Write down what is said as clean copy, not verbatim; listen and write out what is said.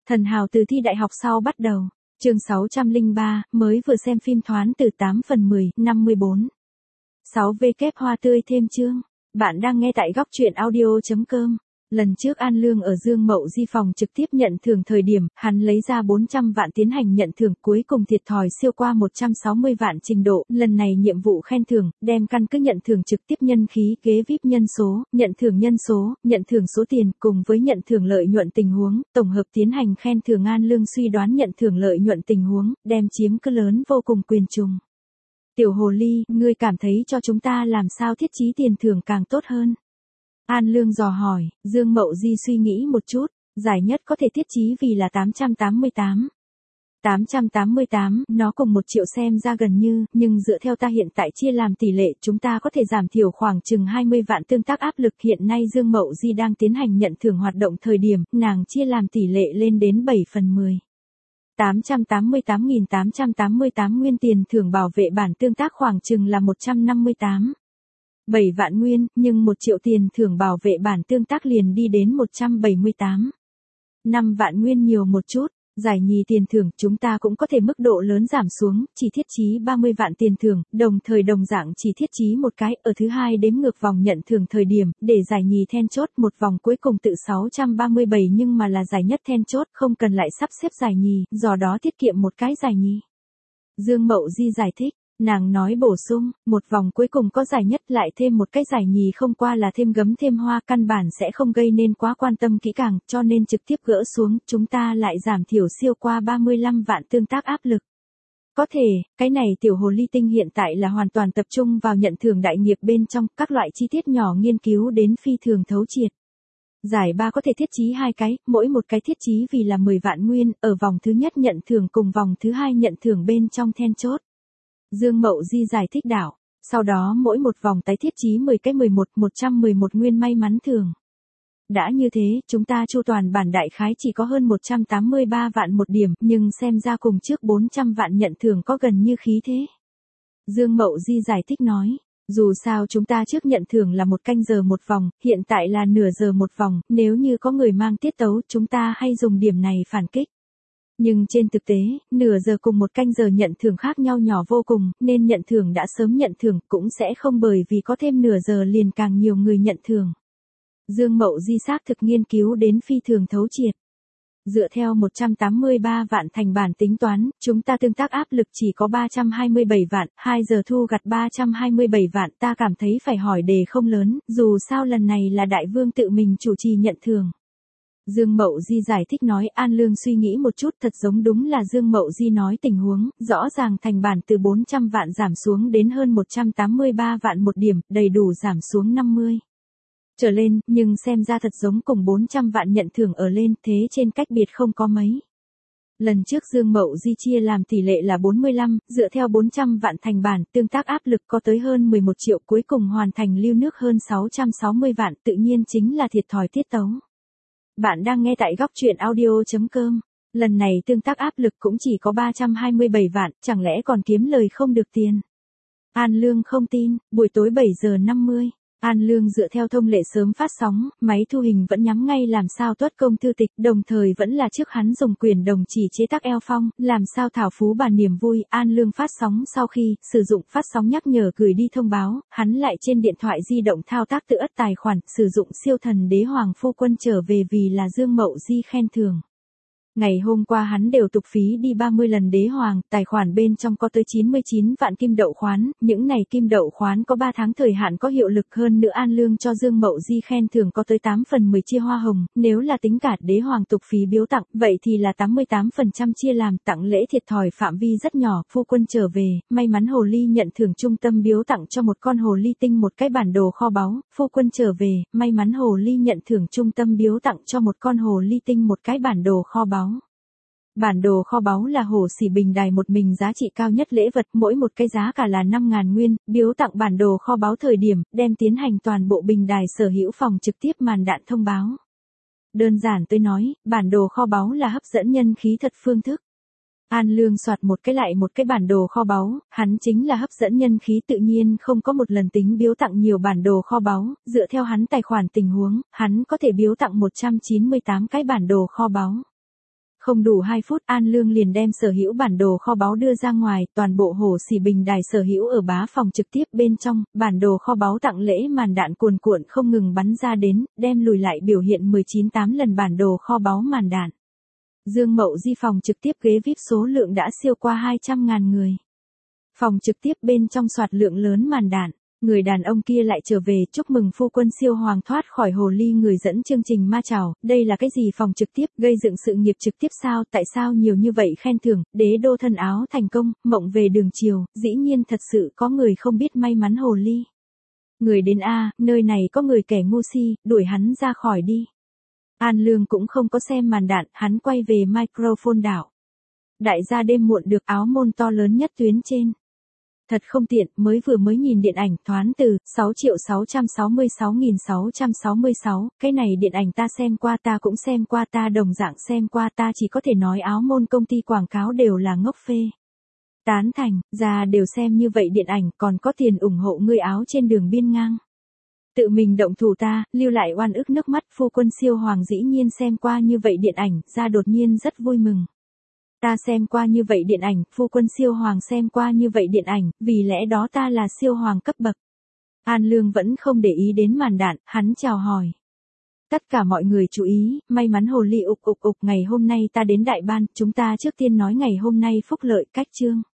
Thần hào từ thi đại học sau bắt đầu. Chương 603, mới vừa xem phim Thoán từ 8/10, 54. 6W hoa tươi thêm chương. Bạn đang nghe tại góc truyện audio.com. Lần trước An Lương ở Dương Mậu Di phòng trực tiếp nhận thưởng thời điểm, hắn lấy ra 400 vạn tiến hành nhận thưởng, cuối cùng thiệt thòi siêu qua 160 vạn trình độ. Lần này nhiệm vụ khen thưởng, đem căn cứ nhận thưởng trực tiếp nhân khí kế VIP nhân số, nhận thưởng số tiền, cùng với nhận thưởng lợi nhuận tình huống, tổng hợp tiến hành khen thưởng. An Lương suy đoán nhận thưởng lợi nhuận tình huống, đem chiếm cứ lớn vô cùng quyền trùng. Tiểu hồ ly, ngươi cảm thấy cho chúng ta làm sao thiết trí tiền thưởng càng tốt hơn? An Lương dò hỏi. Dương Mậu Di suy nghĩ một chút, giải nhất có thể thiết trí vì là 888. 888, nó cùng 1 triệu xem ra gần như, nhưng dựa theo ta hiện tại chia làm tỷ lệ, chúng ta có thể giảm thiểu khoảng chừng 20 vạn tương tác áp lực. Hiện nay Dương Mậu Di đang tiến hành nhận thưởng hoạt động thời điểm, nàng chia làm tỷ lệ lên đến 7/10. 888.888 nguyên tiền thưởng bảo vệ bản tương tác khoảng chừng là 158. 7 vạn nguyên, nhưng 1 triệu tiền thưởng bảo vệ bản tương tác liền đi đến 178. 5 vạn nguyên nhiều một chút. Giải nhì tiền thưởng chúng ta cũng có thể mức độ lớn giảm xuống, chỉ thiết trí 30 vạn tiền thưởng, đồng thời đồng dạng chỉ thiết trí một cái, ở thứ hai đếm ngược vòng nhận thưởng thời điểm, để giải nhì then chốt một vòng cuối cùng tự 637 nhưng mà là giải nhất then chốt, không cần lại sắp xếp giải nhì, do đó tiết kiệm một cái giải nhì. Dương Mậu Di giải thích. Nàng nói bổ sung, một vòng cuối cùng có giải nhất lại thêm một cái giải nhì không qua là thêm gấm thêm hoa, căn bản sẽ không gây nên quá quan tâm kỹ càng, cho nên trực tiếp gỡ xuống, chúng ta lại giảm thiểu siêu qua 35 vạn tương tác áp lực. Có thể, cái này tiểu hồ ly tinh hiện tại là hoàn toàn tập trung vào nhận thưởng đại nghiệp bên trong, các loại chi tiết nhỏ nghiên cứu đến phi thường thấu triệt. Giải 3 có thể thiết trí 2 cái, mỗi một cái thiết trí vì là 10 vạn nguyên, ở vòng thứ nhất nhận thưởng cùng vòng thứ hai nhận thưởng bên trong then chốt. Dương Mậu Di giải thích đạo, sau đó mỗi một vòng tái thiết trí 10 cái 111 nguyên may mắn thưởng. Đã như thế, chúng ta chu toàn bản đại khái chỉ có hơn 183 vạn một điểm, nhưng xem ra cùng trước 400 vạn nhận thưởng có gần như khí thế. Dương Mậu Di giải thích nói, dù sao chúng ta trước nhận thưởng là 1 canh giờ một vòng, hiện tại là nửa giờ một vòng, nếu như có người mang tiết tấu chúng ta hay dùng điểm này phản kích. Nhưng trên thực tế, nửa giờ cùng 1 canh giờ nhận thưởng khác nhau nhỏ vô cùng, nên nhận thưởng đã sớm nhận thưởng cũng sẽ không bởi vì có thêm nửa giờ liền càng nhiều người nhận thưởng. Dương Mậu Di xác thực nghiên cứu đến phi thường thấu triệt. Dựa theo 183 vạn thành bản tính toán, chúng ta tương tác áp lực chỉ có 327 vạn, 2 giờ thu gặt 327 vạn, ta cảm thấy phải hỏi đề không lớn, dù sao lần này là đại vương tự mình chủ trì nhận thưởng. Dương Mậu Di giải thích nói. An Lương suy nghĩ một chút, thật giống đúng là Dương Mậu Di nói tình huống, rõ ràng thành bản từ 400 vạn giảm xuống đến hơn 183 vạn một điểm, đầy đủ giảm xuống 50 trở lên, nhưng xem ra thật giống cùng 400 vạn nhận thưởng ở lên, thế trên cách biệt không có mấy. Lần trước Dương Mậu Di chia làm tỷ lệ là 45, dựa theo 400 vạn thành bản, tương tác áp lực có tới hơn 11 triệu, cuối cùng hoàn thành lưu nước hơn 660 vạn, tự nhiên chính là thiệt thòi tiết tấu. Bạn đang nghe tại góc truyện audio.com. Lần này tương tác áp lực cũng chỉ có 327 vạn, chẳng lẽ còn kiếm lời không được tiền? An Lương không tin. Buổi tối 7 giờ 50. An Lương dựa theo thông lệ sớm phát sóng, máy thu hình vẫn nhắm ngay làm sao tuất công thư tịch, đồng thời vẫn là trước hắn dùng quyền đồng chỉ chế tác eo phong, làm sao thảo phú bà niềm vui. An Lương phát sóng sau khi sử dụng phát sóng nhắc nhở gửi đi thông báo, hắn lại trên điện thoại di động thao tác tự ất tài khoản, sử dụng siêu thần đế hoàng phu quân trở về vì là Dương Mậu Di khen thưởng. Ngày hôm qua hắn đều tục phí đi 30 lần đế hoàng, tài khoản bên trong có tới 99 vạn kim đậu khoán, những này kim đậu khoán có 3 tháng thời hạn có hiệu lực, hơn nữa An Lương cho Dương Mậu Di khen thưởng có tới 8/10 chia hoa hồng, nếu là tính cả đế hoàng tục phí biếu tặng, vậy thì là 88% chia làm tặng lễ thiệt thòi phạm vi rất nhỏ. Phu quân trở về, may mắn hồ ly nhận thưởng trung tâm biếu tặng cho một con hồ ly tinh một cái bản đồ kho báu. Phu quân trở về, may mắn hồ ly nhận thưởng trung tâm biếu tặng cho một con hồ ly tinh một cái bản đồ kho báu. Bản đồ kho báu là hồ sỉ bình đài một mình giá trị cao nhất lễ vật, mỗi một cái giá cả là 5.000 nguyên, biếu tặng bản đồ kho báu thời điểm, đem tiến hành toàn bộ bình đài sở hữu phòng trực tiếp màn đạn thông báo. Đơn giản tôi nói, bản đồ kho báu là hấp dẫn nhân khí thật phương thức. An Lương soạt một cái lại một cái bản đồ kho báu, hắn chính là hấp dẫn nhân khí, tự nhiên không có một lần tính biếu tặng nhiều bản đồ kho báu, dựa theo hắn tài khoản tình huống, hắn có thể biếu tặng 198 cái bản đồ kho báu. Không đủ 2 phút An Lương liền đem sở hữu bản đồ kho báu đưa ra ngoài, toàn bộ Hồ Sỉ Bình đài sở hữu ở bá phòng trực tiếp bên trong, bản đồ kho báu tặng lễ màn đạn cuồn cuộn không ngừng bắn ra đến, đem lùi lại biểu hiện 19-8 lần bản đồ kho báu màn đạn. Dương Mậu Di phòng trực tiếp ghế VIP số lượng đã siêu qua 200.000 người. Phòng trực tiếp bên trong soạt lượng lớn màn đạn. Người đàn ông kia lại trở về chúc mừng phu quân siêu hoàng thoát khỏi hồ ly người dẫn chương trình ma chảo, đây là cái gì phòng trực tiếp gây dựng sự nghiệp trực tiếp sao, tại sao nhiều như vậy khen thưởng, đế đô thân áo thành công, mộng về đường chiều, dĩ nhiên thật sự có người không biết may mắn hồ ly. Người đến A, nơi này có người kẻ ngu si, đuổi hắn ra khỏi đi. An Lương cũng không có xem màn đạn, hắn quay về microphone đảo. Đại gia đêm muộn được áo môn to lớn nhất tuyến trên. Thật không tiện, mới nhìn điện ảnh thoán từ 6.666.666, cái này điện ảnh ta xem qua ta cũng xem qua ta đồng dạng xem qua ta chỉ có thể nói áo môn công ty quảng cáo đều là ngốc phê. Tán thành, già đều xem như vậy điện ảnh còn có tiền ủng hộ ngươi áo trên đường biên ngang. Tự mình động thủ ta, lưu lại oan ức nước mắt phu quân siêu hoàng dĩ nhiên xem qua như vậy điện ảnh, ra đột nhiên rất vui mừng. Ta xem qua như vậy điện ảnh, phu quân siêu hoàng xem qua như vậy điện ảnh, vì lẽ đó ta là siêu hoàng cấp bậc. An Lương vẫn không để ý đến màn đạn, hắn chào hỏi. Tất cả mọi người chú ý, may mắn hồ ly ục ngày hôm nay ta đến đại ban, chúng ta trước tiên nói ngày hôm nay phúc lợi cách chương.